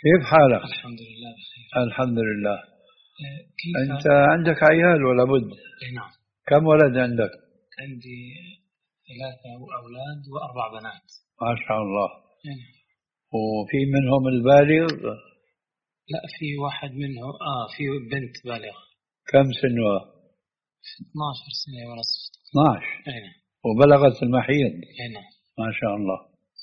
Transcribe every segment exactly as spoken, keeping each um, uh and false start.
كيف حالك؟ الحمد لله بخير. الحمد لله. كيف أنت عندك عيال ولا بد؟ نعم. كم ولد عندك؟ عندي ثلاثة أولاد وأربع بنات. ما شاء الله. نعم. وفي منهم البالغ؟ لا، في واحد منه آه في بنت بالغة. كم سنها؟ اثنتا عشرة سنة ونصف. اثنا عشر. نعم. وبلغت المحيض؟ نعم. ما شاء الله.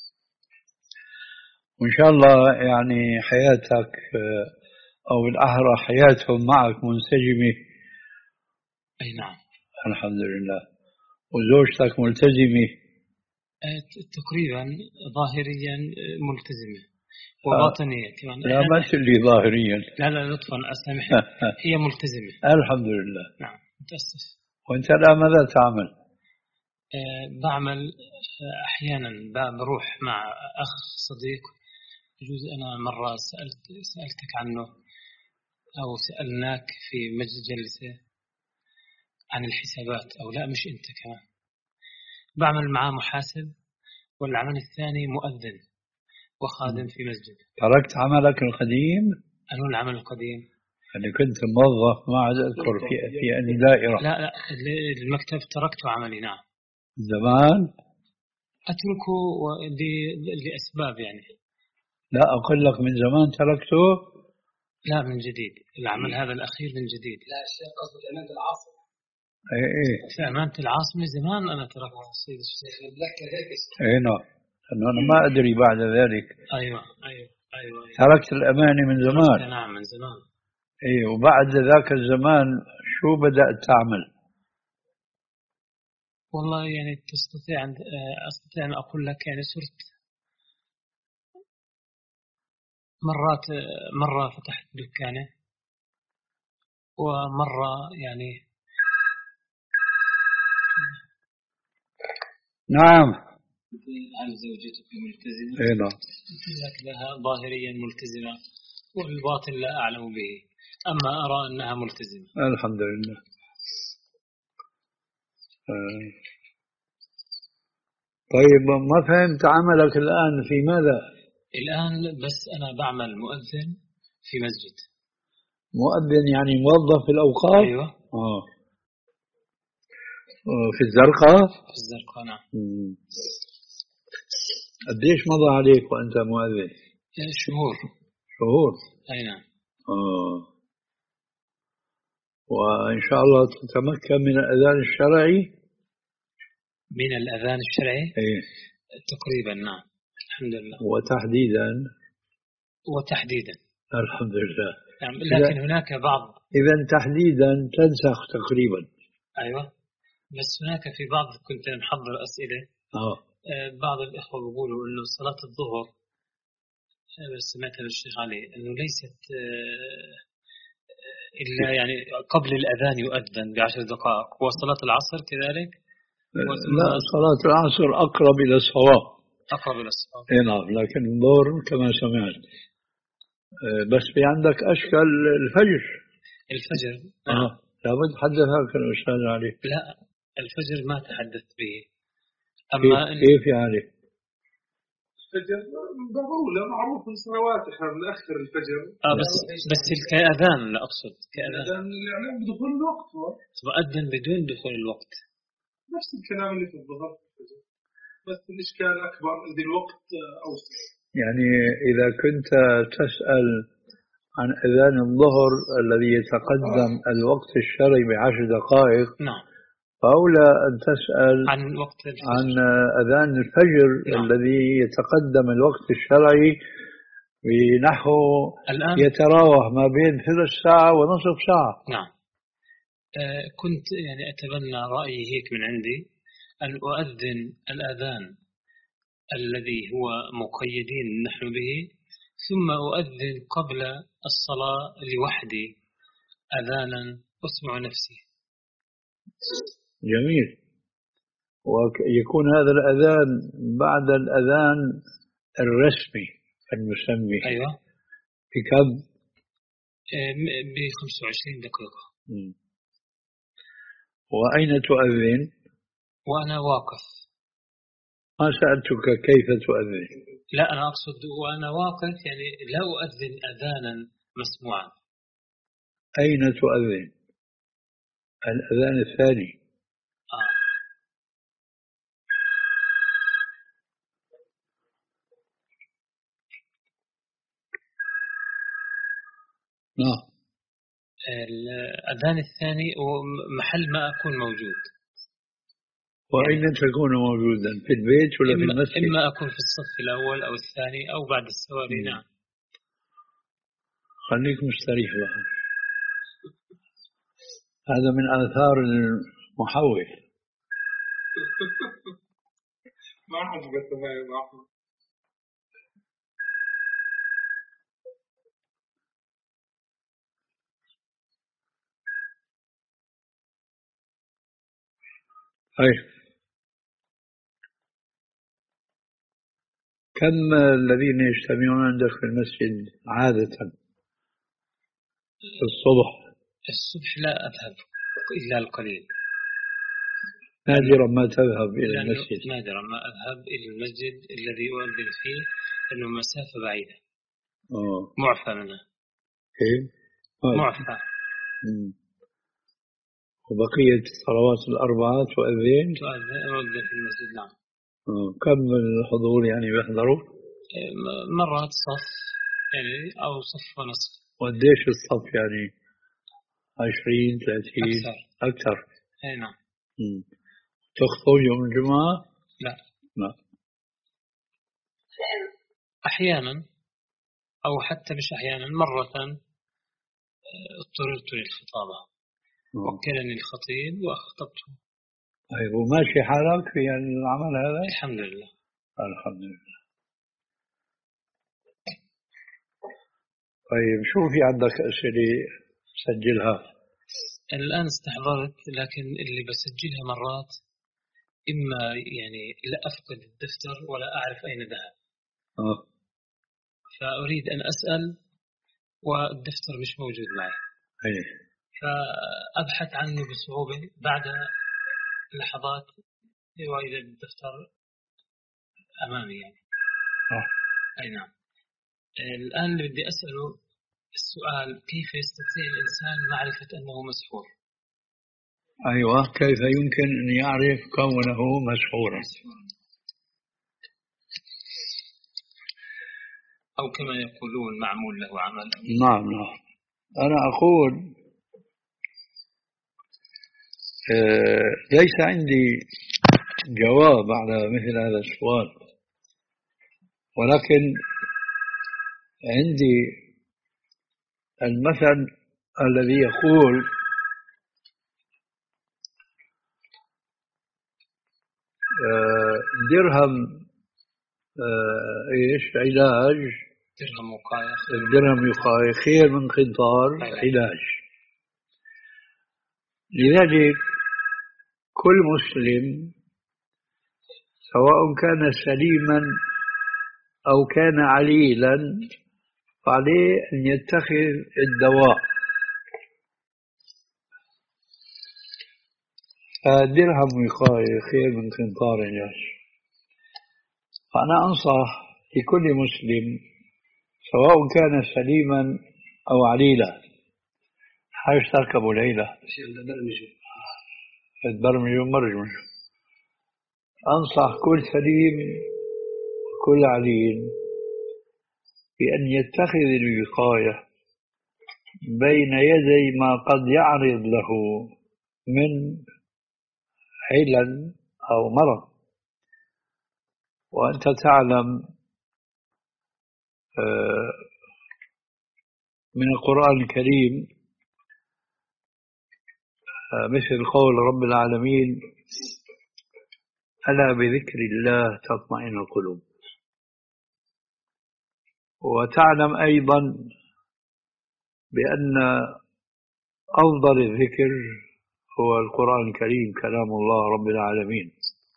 وإن شاء الله يعني حياتك أو بالأحرى حياتهم معك منسجمة. أي نعم. الحمد لله. وزوجتك ملتزمة؟ تقريبا ظاهريا ملتزمة وباطنيا كمان. لا ما تقولي ظاهريا. لا لا لطفا أسامحني. هي ملتزمة. الحمد لله. نعم متأسف. وأنت الآن ماذا تعمل؟ أه بعمل أحيانا بروح مع أخ صديق. يجوز أنا مرة سألت سألتك عنه أو سألناك في مجلس جلسة عن الحسابات أو لا، مش أنت كمان. بعمل معاه محاسب، والعمل الثاني مؤذن وخادم في مسجد. تركت عملك القديم؟ أنو العمل القديم؟ يعني كنت موظف ما عاد أذكر في في أي دائرة. لا لا المكتب تركت عملي. نعم. زمان؟ أتركه لأسباب يعني. لا أقول لك من زمان تركته؟ لا من جديد. العمل هذا الأخير من جديد. لا الشيخ قصد أمانة العاصمة. إيه إيه. في أمانة العاصمة زمان أنا تركت سيد الشيخ. لك هيك. إيه نعم. أنا ما أدري بعد ذلك. أيوة أيوة أيوة, أيوة. تركت الأمانة من زمان. نعم من زمان. إيه. وبعد ذاك الزمان شو بدأت تعمل؟ والله يعني تستطيع أن أستطيع أن أقول لك يعني صرت مرات مرة فتحت دكانة، ومرة يعني. نعم. هل زوجتك ملتزمة؟ إيه نعم. لك لها ظاهريا ملتزمة والباطن لا أعلم به، أما أرى أنها ملتزمة. الحمد لله. آه. طيب ما فهمت عملك الآن في ماذا؟ الآن بس أنا بعمل مؤذن في مسجد. مؤذن يعني موظف في الأوقاف؟ أيوة. آه. في الزرقاء؟ في الزرقاء نعم. قديش مضى عليك وأنت مؤذن؟ شهور. شهور؟ أي نعم. آه. وإن شاء الله تتمكن من الأذان الشرعي؟ من الأذان الشرعي؟ إيه. تقريبا نعم الحمد لله. وتحديدا؟ وتحديدا الحمد لله. نعم. لكن هناك بعض. إذا تحديدا تنسخ تقريبا. أيوة. بس هناك في بعض كنت محضر أسئلة. آه. بعض الإخوة بيقولوا إنه صلاة الظهر سمعتها للشيخ علي إنه ليست إلا يعني قبل الأذان يؤذن بعشر دقائق، وصلاة العصر كذلك. لا صلاة العصر أقرب إلى الصواب. أقرب إلى الصواب. إيه نعم. لكن الظهر كما سمعت. بس في عندك أشكال الفجر. الفجر نعم. آه. لابد حدثك الأستاذ علي. لا الفجر ما تحدثت به. أما كيف, كيف يعني؟ الفجر ضرورة معروف من سنوات إحنا بنأخر الفجر. آه بس بس كأذان لا أقصد كأذان يعني بدخول الوقت. تؤذن بدون دخول الوقت. نفس الكلام اللي في الظهر. بس الإشكال أكبر إذا الوقت أوسع. يعني إذا كنت تسأل عن أذان الظهر الذي يتقدم الوقت الشرعي بعشر دقائق. نعم. فأولى أن تسأل عن وقت الفجر. عن أذان الفجر. نعم. الذي يتقدم الوقت الشرعي بنحو يتراوح ما بين ثلث ساعة ونصف ساعة. نعم. آه كنت يعني أتبنى رأيي هيك من عندي أن أؤذن الأذان الذي هو مقيدين نحن به، ثم أؤذن قبل الصلاة لوحدي أذانا أسمع نفسي. جميل. ويكون هذا الأذان بعد الأذان الرسمي المسمى. أيوة. بكم؟ ب خمسة وعشرين دقيقة. م. وأين تؤذن؟ وأنا واقف. ما سألتك كيف تؤذن؟ لا أنا أقصد وأنا واقف يعني لا أؤذن أذانا مسموعا. أين تؤذن؟ الأذان الثاني. آه. نعم. الأذان الثاني ومحل ما أكون موجود. وأين يعني تكون موجودا؟ في البيت ولا إما في المسجد؟ إما أكون في الصف الأول أو الثاني أو بعد السواري. نعم. خليك مستريح بقى. هذا من آثار المحول. ما عجبت هاي الأحمد. طيب، كم الذين يجتمعون عندك في المسجد عادة في الصبح؟ الصبح لا أذهب إلا القليل. نادرا ما تذهب إلى المسجد. نادرا ما أذهب إلى المسجد الذي أؤذن فيه أنه مسافة بعيدة. أوه. معفى منه. كيف؟ معفى. مم. وبقية الصلوات الأربعة تؤذن؟ تؤذن في المسجد. نعم. أوه. كم الحضور يعني بيحضروا؟ مرات صف يعني أو صف ونصف. وقديش الصف يعني؟ عشرين ثلاثين؟ أكثر. أكثر. أي نعم. مم. تخطب يوم الجمعة؟ لا. لا. أحيانا أو حتى مش أحيانا، مرة اضطررت للخطابة وكلني الخطيب وأخطبته. طيب، وماشي حالك في العمل هذا؟ الحمد لله. الحمد لله. طيب، شو في عندك أسئلة سجلها؟ الآن استحضرت، لكن اللي بسجلها مرات إما يعني لا أفقد الدفتر ولا أعرف أين ذهب. آه. فأريد أن أسأل والدفتر مش موجود معي. أيه. فأبحث عنه بصعوبة بعد لحظات وإذا الدفتر أمامي يعني. آه. أي نعم. الآن اللي بدي أسأله السؤال: كيف يستطيع الإنسان معرفة أنه مسحور؟ أيوة، كيف يمكن أن يعرف كونه مسحورا؟ أو كما يقولون معمول له عمل. نعم نعم. أنا أقول آه ليس عندي جواب على مثل هذا السؤال، ولكن عندي المثل الذي يقول آه درهم آه ايش علاج، درهم وقاية الدرهم وقاية خير من قنطار علاج. لذلك كل مسلم سواء كان سليما أو كان عليلا فعليه أن يتخذ الدواء. فالدرهم وقاية خير من قنطار علاج. فأنا أنصح لكل مسلم سواء كان سليما أو عليلا. حاج تركبوا ليلة تبرمجوا مرجمجوا. أنصح كل سليم وكل عليل بأن يتخذ الوقاية بين يدي ما قد يعرض له من علل أو مرض. وأنت تعلم من القرآن الكريم مثل قول رب العالمين: ألا بذكر الله تطمئن القلوب. وتعلم أيضا بأن أفضل الذكر هو القرآن الكريم كلام الله رب العالمين.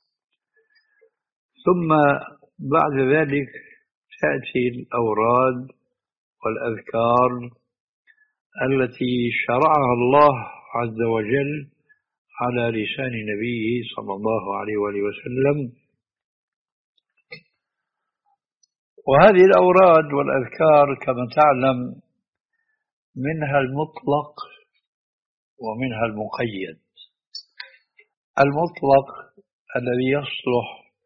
ثم بعد ذلك تأتي الأوراد والأذكار التي شرعها الله عز وجل على لسان نبيه صلى الله عليه وآله وسلم. وهذه الأوراد والأذكار كما تعلم منها المطلق ومنها المقيد. المطلق الذي يصلح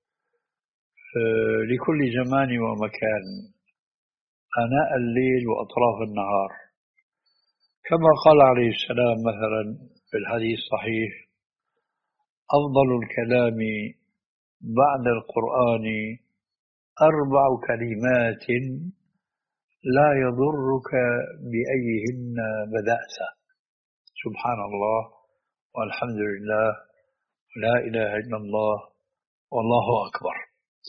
لكل زمان ومكان آناء الليل وأطراف النهار، كما قال عليه السلام مثلا في الحديث الصحيح: أفضل الكلام بعد القرآن أربع كلمات لا يضرك بأيهن بدأت: سبحان الله، والحمد لله، لا إله إلا الله، والله أكبر.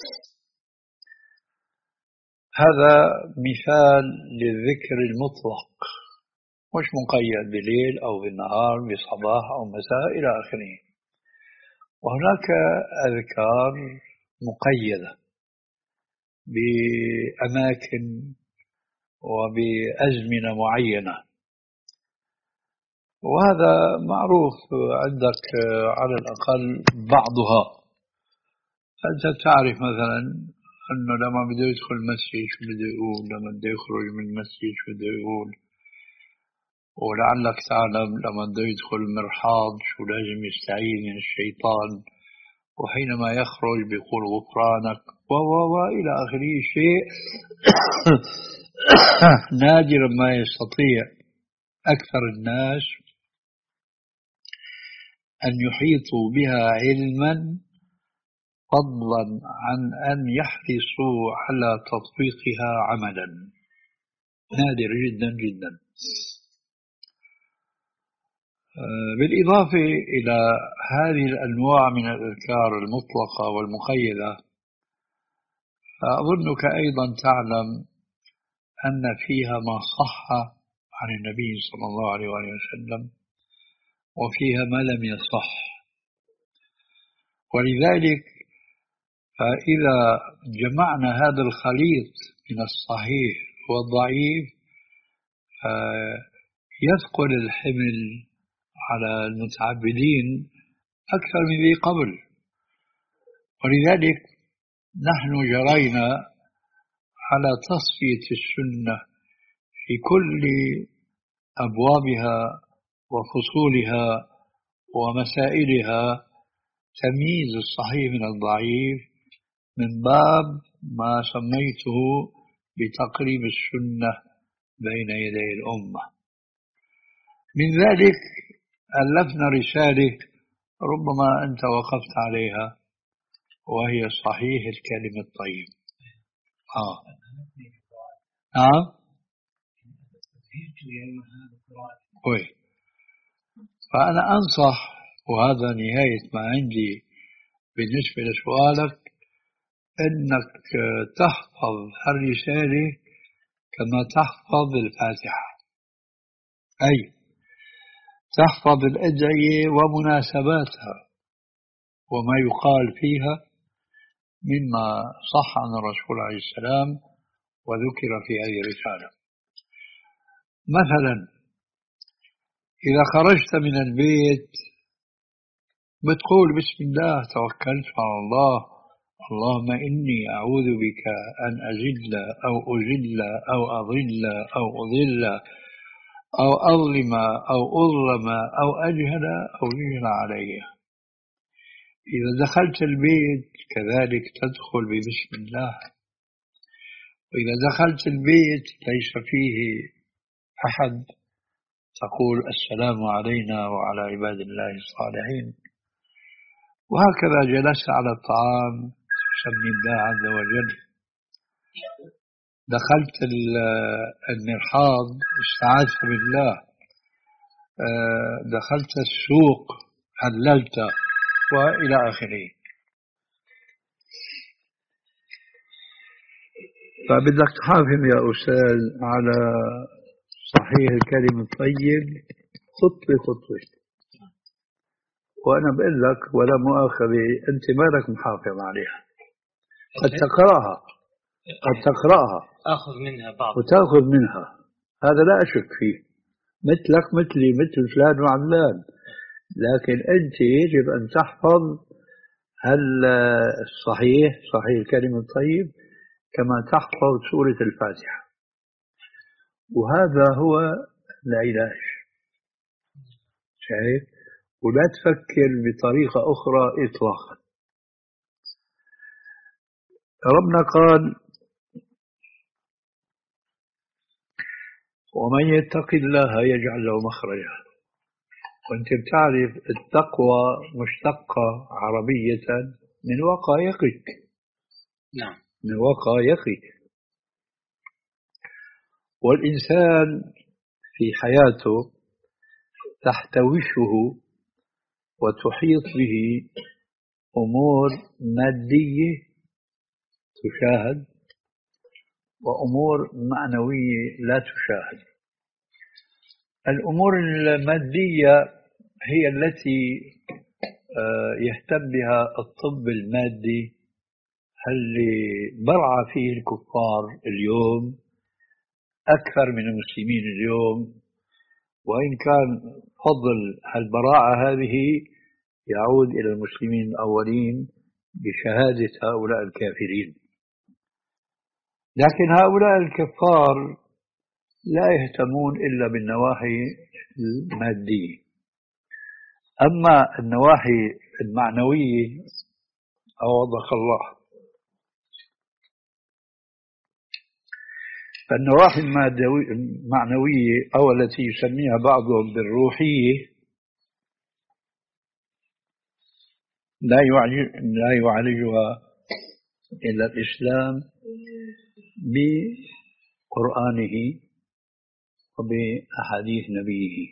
هذا مثال للذكر المطلق، مش مقيد بليل أو بالنهار، بصباح أو مساء إلى آخره. وهناك أذكار مقيدة بأماكن وبأزمنة معينة، وهذا معروف عندك على الأقل بعضها. أنت تعرف مثلا أنه لما بده يدخل المسجد شو بده يقول، لما بده يخرج من المسجد شو بده يقول، ولعلك تعلم لما بده يدخل المرحاض شو لازم يستعيذ من الشيطان، وحينما يخرج بيقول غفرانك و و و إلى آخره. شيء نادرا ما يستطيع أكثر الناس أن يحيطوا بها علما، فضلا عن أن يحرصوا على تطبيقها عملا. نادر جدا جدا. بالإضافة إلى هذه الأنواع من الأذكار المطلقة والمقيدة، أظنك أيضا تعلم أن فيها ما صح عن النبي صلى الله عليه وسلم، وفيها ما لم يصح. ولذلك فإذا جمعنا هذا الخليط من الصحيح والضعيف يثقل الحمل على المتعبدين أكثر من ذي قبل. ولذلك نحن جرينا على تصفية السنة في كل أبوابها وفصولها ومسائلها، تمييز الصحيح من الضعيف من باب ما سميته بتقريب السنة بين يدي الأمة. من ذلك ألفنا رسالة ربما أنت وقفت عليها، وهي صحيح الكلم الطيب. آه نعم آه. فأنا أنصح، وهذا نهاية ما عندي بالنسبة لسؤالك، أنك تحفظ الرسالة كما تحفظ الفاتحة، أي تحفظ الأدعية ومناسباتها وما يقال فيها مما صح عن الرسول عليه السلام وذكر في هذه الرسالة. مثلا إذا خرجت من البيت بتقول بسم الله توكلت على الله، اللهم إني أعوذ بك أن أزل أو أزل أو أضل أو أضل أو أظلم أو أظلم أو أجهل أو يجهل علي. إذا دخلت البيت كذلك تدخل ببسم الله. وإذا دخلت البيت ليس فيه أحد تقول السلام علينا وعلى عباد الله الصالحين. وهكذا جلست على الطعام تسمي الله عز وجل. دخلت المرحاض استعاذت بالله. دخلت السوق هللت، وإلى آخره. فبدك تحافظ يا أستاذ على صحيح الكلم الطيب خطوة خطوة. وأنا بقول لك ولا مؤاخذة، أنت مالك محافظ عليها. قد تقرأها قد تقرأها أخذ منها بعض وتأخذ منها، هذا لا أشك فيه، مثلك مثلي مثل فلان وعلان. لكن أنت يجب أن تحفظ هل الصحيح صحيح الكلم الطيب كما تحفظ سورة الفاتحة. وهذا هو العلاج، شايف؟ ولا تفكر بطريقة أخرى إطلاقا. ربنا قال: ومن يتق الله يجعل له مخرجا. وانت بتعرف التقوى مشتقة عربية من وقايقك. نعم، من وقايقك. والإنسان في حياته تحتوشه وتحيط به أمور مادية تشاهد وأمور معنوية لا تشاهد. الأمور المادية هي التي يهتم بها الطب المادي اللي برع فيه الكفار اليوم أكثر من المسلمين اليوم. وإن كان فضل البراعة هذه يعود إلى المسلمين الأولين بشهادة هؤلاء الكافرين، لكن هؤلاء الكفار لا يهتمون إلا بالنواحي المادية. أما النواحي المعنوية أوضح الله، فالنواحي المعنوية أو التي يسميها بعضهم بالروحية لا لا يعالجها إلا الإسلام بقرآنه وبأحاديث نبيه.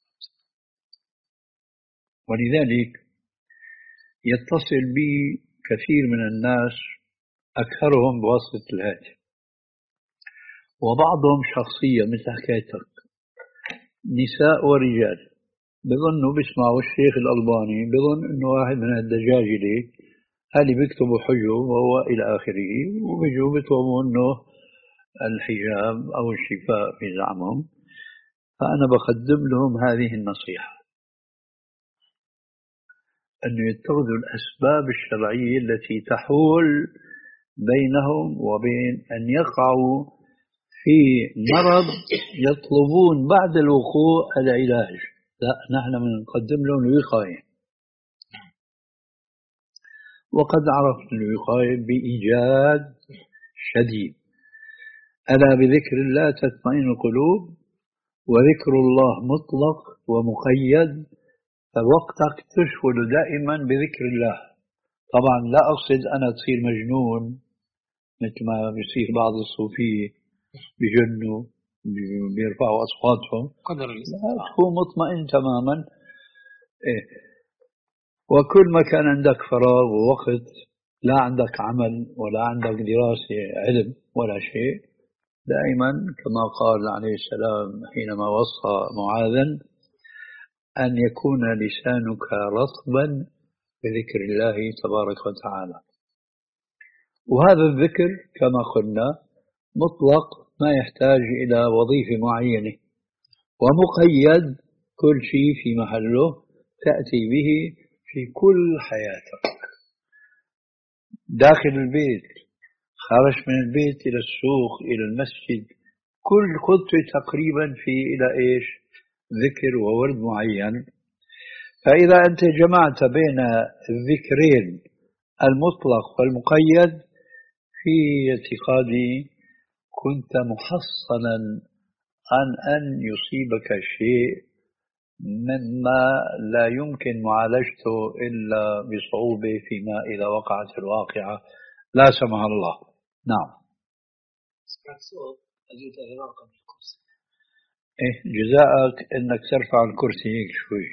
ولذلك يتصل بي كثير من الناس أكثرهم بواسطة الهاتف، وبعضهم شخصية مثل حكايتك، نساء ورجال، بظنوا بيسمعوا الشيخ الألباني بظن إنه واحد من الدجاجلة اللي بيكتبوا حجوب وهو إلى آخره، وبيجوا بيطلبوا إنه الحجاب أو الشفاء في زعمهم. فأنا بقدم لهم هذه النصيحة، أن يتخذوا الأسباب الشرعية التي تحول بينهم وبين أن يقعوا في مرض يطلبون بعد الوقوع العلاج. لا، نحن نقدم لهم الوقاية، وقد عرفنا الوقاية بإيجاد شديد. ألا بذكر الله تطمئن القلوب، وذكر الله مطلق ومقيد، فوقتك تشغل دائما بذكر الله. طبعا لا أقصد أنا تصير مجنون مثل ما بيصير بعض الصوفية بجنوا بيرفعوا أصواتهم، تكون مطمئن تماما. إيه. وكل ما كان عندك فراغ ووقت، لا عندك عمل ولا عندك دراسة علم ولا شيء، دائما كما قال عليه السلام حينما وصى معاذا أن يكون لسانك رطبا بذكر الله تبارك وتعالى. وهذا الذكر كما قلنا مطلق، ما يحتاج إلى وظيفة معينة، ومقيد، كل شيء في محله تأتي به في كل حياتك، داخل البيت، خارج من البيت إلى السوق إلى المسجد، كل خطوة تقريبا في إلى إيش؟ ذكر وورد معين. فإذا أنت جمعت بين الذكرين المطلق والمقيد، في اعتقادي كنت محصنا عن أن يصيبك شيء مما لا يمكن معالجته إلا بصعوبة فيما إذا وقعت الواقعة لا سمح الله. نعم. سمعت صوت أجد إغراقا بالكرسي. إيه جزاءك إنك ترفع الكرسي هيك شوي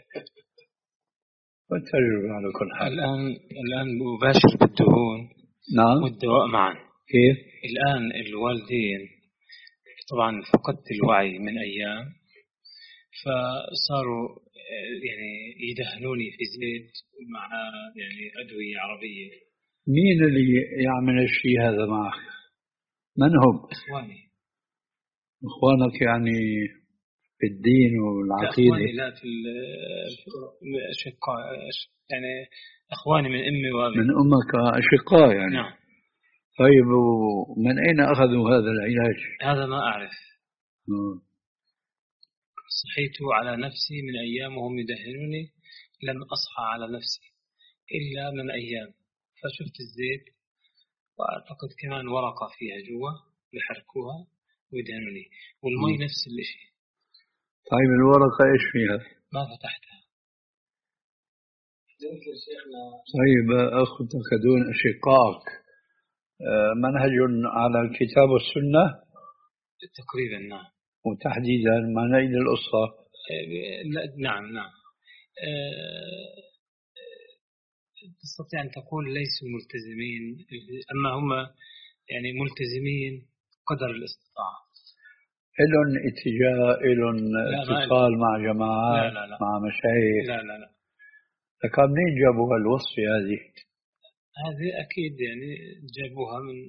وتجرب على كل حال. الآن الآن مباشر بالدهون نعم والدواء معا. كيف؟ الآن الوالدين طبعا فقدت الوعي من أيام، فصاروا يعني يدهنوني في زيت مع يعني أدوية عربية. مين اللي يعمل الشيء هذا معك؟ من هم؟ إخواني. إخوانك يعني في الدين والعقيدة؟ إخواني لا في الأشقاء، يعني إخواني من أمي وأبي. من أمك أشقاء يعني. نعم. طيب ومن أين أخذوا هذا العلاج؟ هذا ما أعرف. مم. صحيت على نفسي من أيام وهم يدهنوني، لم أصحى على نفسي إلا من أيام، فشفت الزيت وأعتقد كمان ورقة فيها جوا بحركوها ويدهنوني، والمي مم. نفس الشيء. طيب الورقة إيش فيها؟ ما فتحتها. طيب أخذك دون أشقائك منهج على الكتاب والسنة تقريبا نعم، وتحديدا ما نعيد القصة. نعم نعم. تستطيع أن تقول ليسوا ملتزمين، أما هم يعني ملتزمين قدر الاستطاعة. إلهم اتجاه، إلهم اتصال مع جماعات، لا لا لا. مع مشايخ؟ لا لا لا. لكن منين جابوا هالوصفة هذه؟ هذه أكيد يعني جابوها من،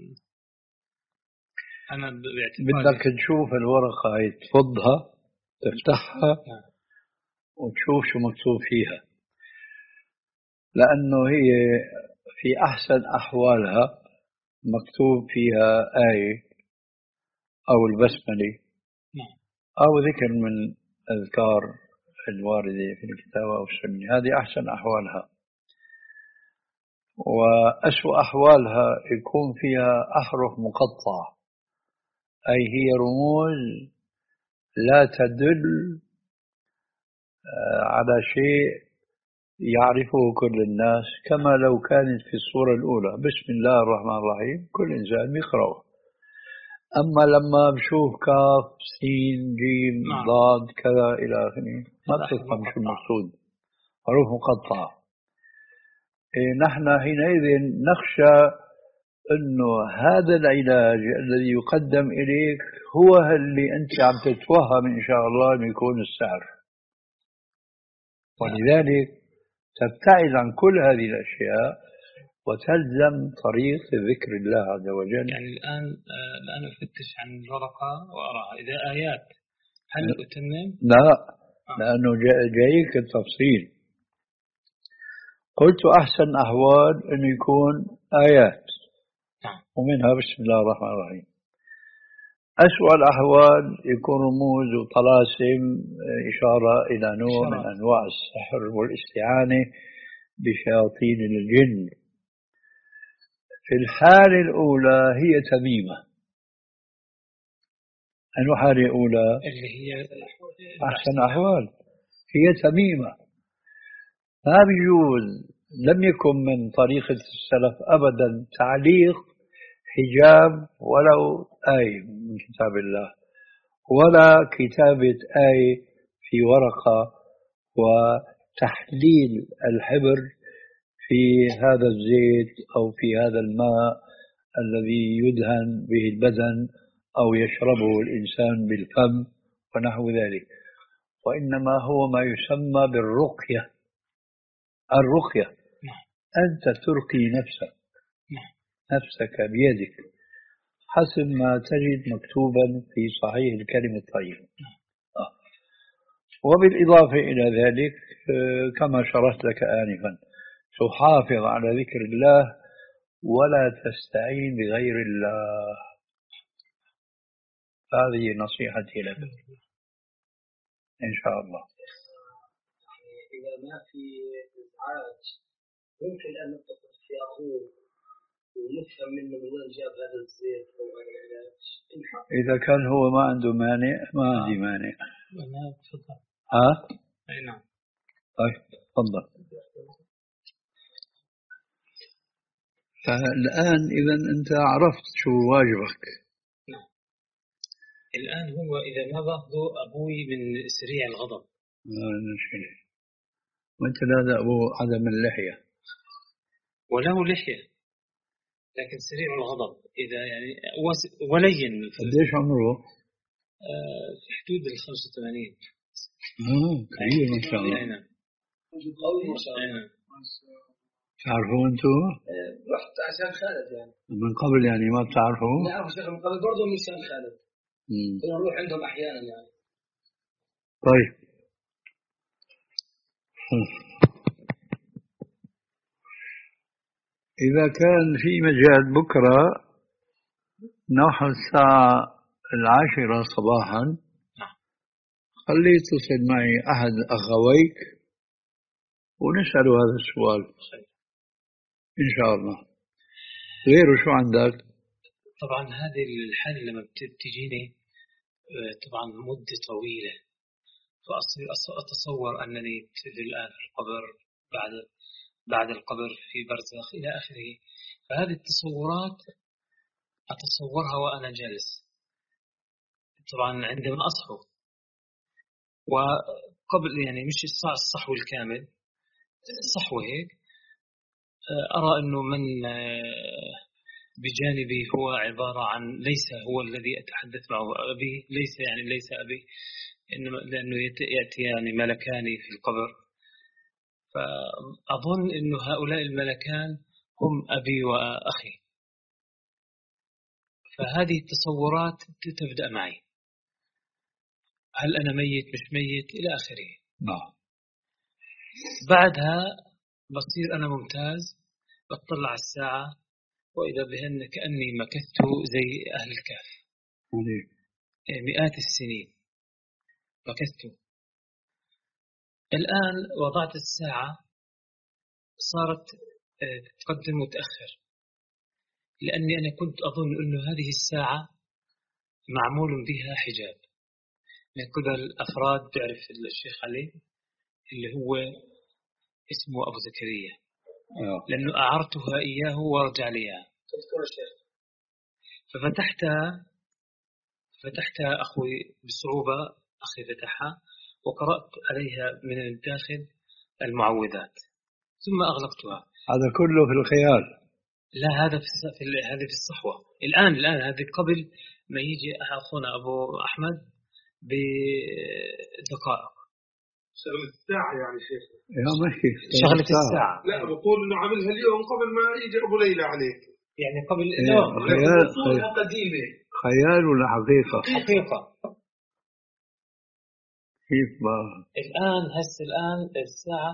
أنا بدك تشوف الورقة هي، تفضها تفتحها وتشوف شو مكتوب فيها، لأنه هي في أحسن أحوالها مكتوب فيها آية أو البسملة أو ذكر من أذكار الواردة في الكتاب أو السنة، هذه أحسن أحوالها. وأسوأ أحوالها يكون فيها أحرف مقطعة، أي هي رموز لا تدل على شيء يعرفه كل الناس، كما لو كانت في الصورة الأولى بسم الله الرحمن الرحيم كل إنسان بيقرأه. أما لما بشوف كاف سين جيم ضاد كذا إلى آخره ما تفهم شو المقصود، حروف مقطعة. إيه نحن حينئذ نخشى أنه هذا العلاج الذي يقدم إليك هو اللي أنت عم تتوهم إن شاء الله أن يكون السحر، ولذلك تبتعد عن كل هذه الأشياء وتلزم طريق ذكر الله عز وجل. يعني الآن الآن أفتش عن الورقة وأراها إذا آيات هل أتمم؟ لا لأنه جايك التفصيل. قلت أحسن أحوال أن يكون آيات ومنها بسم الله الرحمن الرحيم. أسوأ الأحوال يكون رموز وطلاسم، إشارة إلى نوع من أنواع السحر والاستعانة بشياطين الجن. في الحالة الأولى هي تميمة. أنه حالة أولى اللي هي أحسن أحوال هي تميمة، ما بيجوز، لم يكن من طريقة السلف أبدا تعليق حجاب ولو آية من كتاب الله، ولا كتابة آية في ورقة وتحليل الحبر في هذا الزيت أو في هذا الماء الذي يدهن به البدن أو يشربه الإنسان بالفم ونحو ذلك، وإنما هو ما يسمى بالرقية. الرقية أنت ترقي نفسك نفسك بيدك حسب ما تجد مكتوبا في صحيح الكلمة الطيبة. آه. وبالإضافة إلى ذلك كما شرحت لك آنفا تحافظ على ذكر الله ولا تستعين بغير الله. هذه نصيحتي لك إن شاء الله. إذا ما في إزعاج ممكن أن نتصل في أخوه ونفهم منه من وين جاب هذا الزيت أو هذا العلاج. إذا كان هو ما عنده مانع ما عندي مانع. نعم تفضل. ها؟ أي نعم. طيب تفضل. فالآن إذا أنت عرفت شو واجبك. نعم. الآن هو إذا ما باخذه أبوي من سريع الغضب. آه نشيله. وأنت هذا أبو عدم اللحية. وله لحية لكن سريع الغضب إذا يعني ولين. قديش عمره؟ آه في حدود ال خمسة وثمانين. آه كبير ما شاء الله. نعم. قوي ما شاء الله. تعرفوا أنتوا؟ رحت عشان خالد يعني. من قبل يعني ما بتعرفوا؟ نعرف شيخ من قبل برضه من عشان خالد. كنا نروح عندهم أحيانا يعني. طيب. إذا كان في مجال بكرة نحو الساعة العاشرة صباحا خليه يتصل معي أحد أخويك ونسأله هذا السؤال إن شاء الله. غيره شو عندك؟ طبعا هذه الحالة لما بتجيني طبعا مدة طويلة، فأصير أتصور أنني في الآن في القبر، بعد بعد القبر في برزخ إلى آخره. فهذه التصورات أتصورها وأنا جالس طبعا عندما أصحو، وقبل يعني مش الصحو الكامل، الصحو هيك أرى أنه من بجانبي هو عبارة عن ليس هو الذي أتحدث معه أبي، ليس يعني ليس أبي، إنما لأنه يأتي يعني ملكان في القبر، فأظن أنه هؤلاء الملكان هم أبي وأخي. فهذه التصورات تبدأ معي، هل أنا ميت مش ميت إلى آخره. نعم. بعدها بصير أنا ممتاز، بطلع الساعة وإذا بهن كأني مكثت زي أهل الكهف مئات السنين مكثت. الآن وضعت الساعة صارت تقدم وتأخر، لأني أنا كنت أظن أن هذه الساعة معمول بها حجاب من قبل أفراد، تعرف الشيخ علي اللي هو اسمه أبو زكريا، لأنه أعرتها إياه ورجع ليها. ففتحتها فتحتها أخوي بصعوبة، أخي فتحها وقرأت عليها من الداخل المعوذات ثم أغلقتها. هذا كله في الخيال؟ لا، هذا في في هذه في الصحوة الآن الآن هذه قبل ما يجي أخونا أبو أحمد بدقائق. شغلة الساعة يعني شيخ؟ يا ماشي شغلة الساعة. لا بقول إنه عملها اليوم قبل ما يجي أبو ليلى عليك، يعني قبل إيه خيال قديمة. خيال ولا حقيقة؟ حقيقة. كيف بقى؟ الآن هس الآن الساعة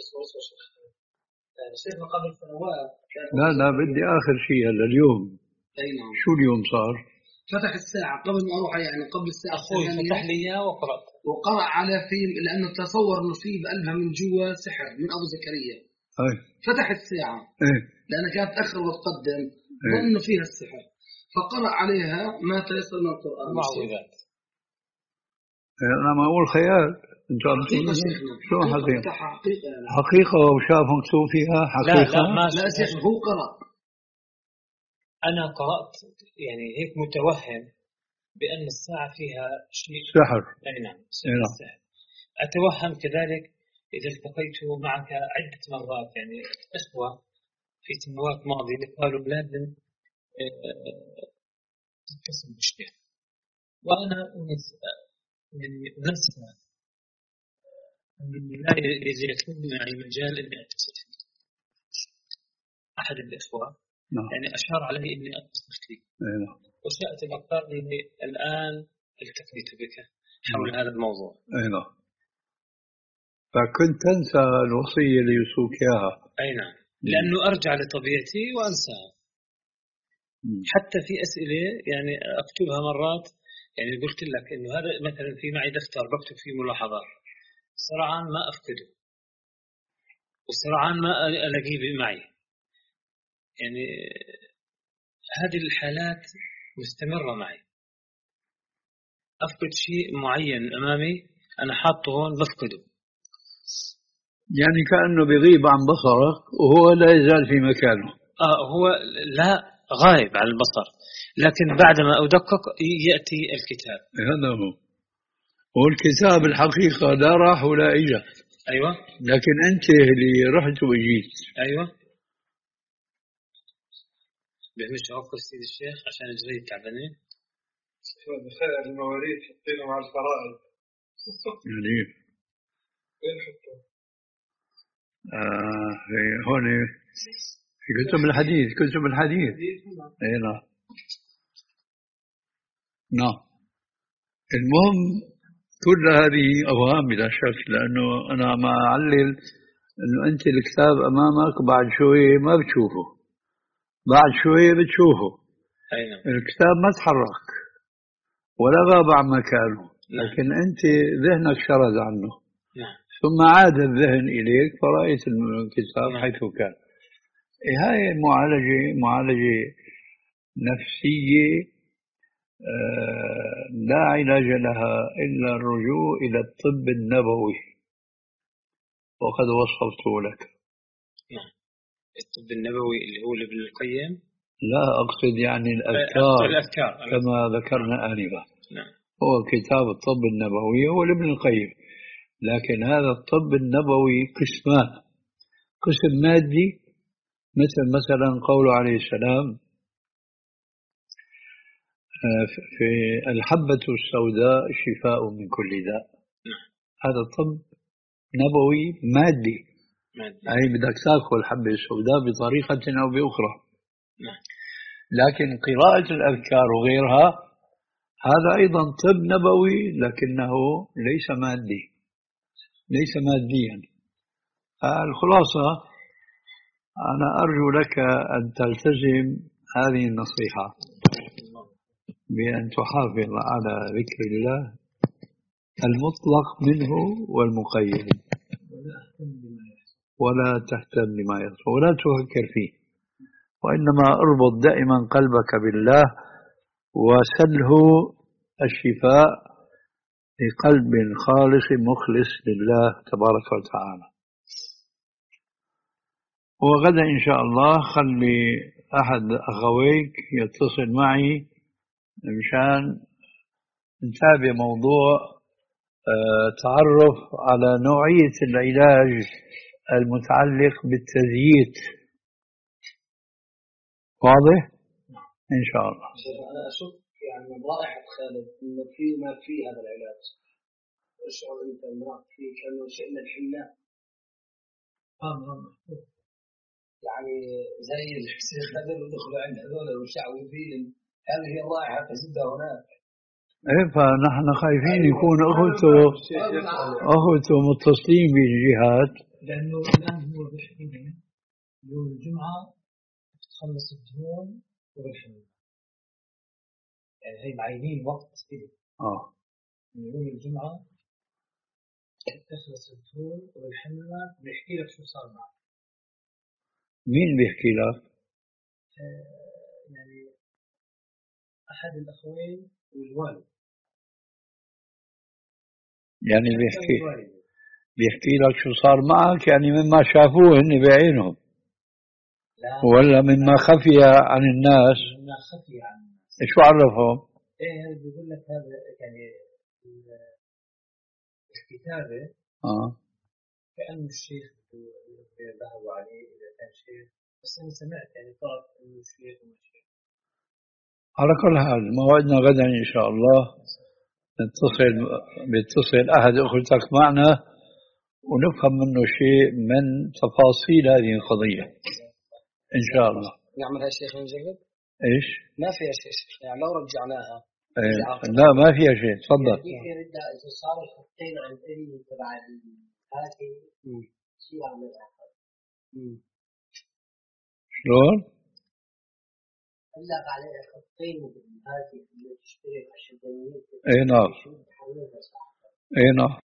شيخنا قبل سنوات. لا لا بدي آخر شيء هلا اليوم. أي نعم. شو اليوم صار؟ فتح الساعة قبل ما أروح يعني قبل الساعة. أخوي فتح لي إياه وقرأت وقرأ على فيلم لأنه تصور إنه في بقلبها من جوا سحر من أبو زكريا. أي. فتح الساعة. إيه. لأنها كانت تأخر وتقدم ظن إنه فيها السحر، فقرأ عليها ما تيسر من القرآن. معوذات. أنا ما أقول خيال. أنت حقيقة شو حقيقة؟ حقيقة يعني. حقيقة وشاف مكتوب فيها حقيقة. لا لا ما لا شيخ هو قرأ. أنا قرأت يعني هيك متوهم بأن الساعة فيها شيء سحر. أي نعم سحر. أتوهم كذلك إذا التقيت معك عدة مرات يعني إخوة في سنوات ماضية قالوا لازم تتصل بالشيخ، وأنا من نفسي لا يكون معي مجال إني أتصل. أحد الإخوة نعم. يعني أشار علي إني أتصل لي نعم. وشاءت الأقدار إني الآن التقيت بك حول نعم. هذا الموضوع. أي نعم. فكنت تنسى الوصية اللي يوصوك إياها. أي نعم، لأنه أرجع لطبيعتي وأنساها. حتى في أسئلة يعني أكتبها مرات، يعني قلت لك إنه هذا مثلا في معي دفتر بكتب فيه ملاحظات، سرعان ما أفقده وسرعان ما ألاقيه معي. يعني هذه الحالات مستمرة معي، أفقد شيء معين أمامي أنا حاطه هون بفقده، يعني كأنه بيغيب عن بصرك وهو لا يزال في مكانه. آه هو لا غايب عن البصر، لكن بعدما أدقق يأتي الكتاب. هذا هو. والكتاب الحقيقة لا راح ولا إجا. أيوة. لكن أنت اللي رحت وجيت. أيوة. بهمش أوقف سيد الشيخ عشان الجريد تعبانين. بخير المواريث حطينا مع الفرائض. يعني. وين حطوا؟ آه هون في كتب الحديث، كتب الحديث. اي نعم. نعم. المهم كل هذه أوهام بلا شك، لأنه أنا ما أعلل أنه أنت الكتاب أمامك بعد شوية ما بتشوفه، بعد شوية بتشوفه، الكتاب ما تحرك ولا غاب عن مكانه، لكن أنت ذهنك شرد عنه، ثم عاد الذهن إليك فرأيت الكتاب حيث كان. هاي معالجة معالجة نفسية لا علاج لها إلا الرجوع إلى الطب النبوي، وقد وصفته لك. نعم. الطب النبوي اللي هو لابن القيم؟ لا، أقصد يعني الأذكار, الأذكار كما ذكرنا آنفا. نعم. هو كتاب الطب النبوي هو لابن القيم، لكن هذا الطب النبوي قسمان: قسم مادي مثل مثلا قوله عليه السلام في الحبة السوداء شفاء من كل داء. هذا الطب نبوي مادي، أي بدك تأكل الحبة السوداء بطريقة أو بأخرى. لكن قراءة الأذكار وغيرها هذا أيضا طب نبوي، لكنه ليس مادي، ليس ماديا. الخلاصة أنا أرجو لك أن تلتزم هذه النصيحة بأن تحافظ على ذكر الله المطلق منه والمقيد، ولا تهتم بما يحصل ولا تفكر فيه، وإنما اربط دائما قلبك بالله وسله الشفاء بقلب خالص مخلص لله تبارك وتعالى. وغدا إن شاء الله خلي أحد أخويك يتصل معي مشان نتابع موضوع تعرف على نوعية العلاج المتعلق بالتزييت. واضح؟ إن شاء الله. أنا أشك يعني من رائحة خالد إنه في ما في هذا العلاج. أشعر أنت امرأة فيه كأنه شيء من الحناء. يعني زي الشيخ خالد ودخلوا عند هذول وشعوا فيهم، هذه هي الرائحة تجدها هناك. إيه، فنحن خايفين يكون أخوته أخوته متصلين بالجهات، لأنه الآن هو بيحكي يوم الجمعة تخلص الدهون والحمل، يعني هي معينين وقت كده. آه. يوم الجمعة تخلص الدهون والحمل، بيحكي لك شو صار معه. مين بيحكي لك؟ آه يعني أحد الأخوين والوالد. يعني بيحكي بيحكي لك شو صار معك، يعني مما شافوه هن بعينهم، ولا مما خفي عن الناس؟ مما خفي عن الناس. شو عرفهم؟ ايه هذا بيقول لك هذا يعني الكتابة اه كأنه الشيخ ذهبوا عليه إذا كان شيخ، بس أنا سمعت يعني طلب إنه شيخ ومش شيخ. على كل حال موعدنا غدا إن شاء الله، نتصل بيتصل أحد أخوتك معنا ونفهم منه شيء من تفاصيل هذه القضية إن شاء الله. نعملها شيخ نجرب؟ إيش؟ ما فيها شيء، يعني لو رجعناها. إيه. لا ما فيها شيء، تفضل. يرد إذا صار الخطين عن أي تبع هذه شيء عملها. شلون؟ ألا عليها خطين هذه اللي تشترك عشان. إيه نعم. إيه نعم.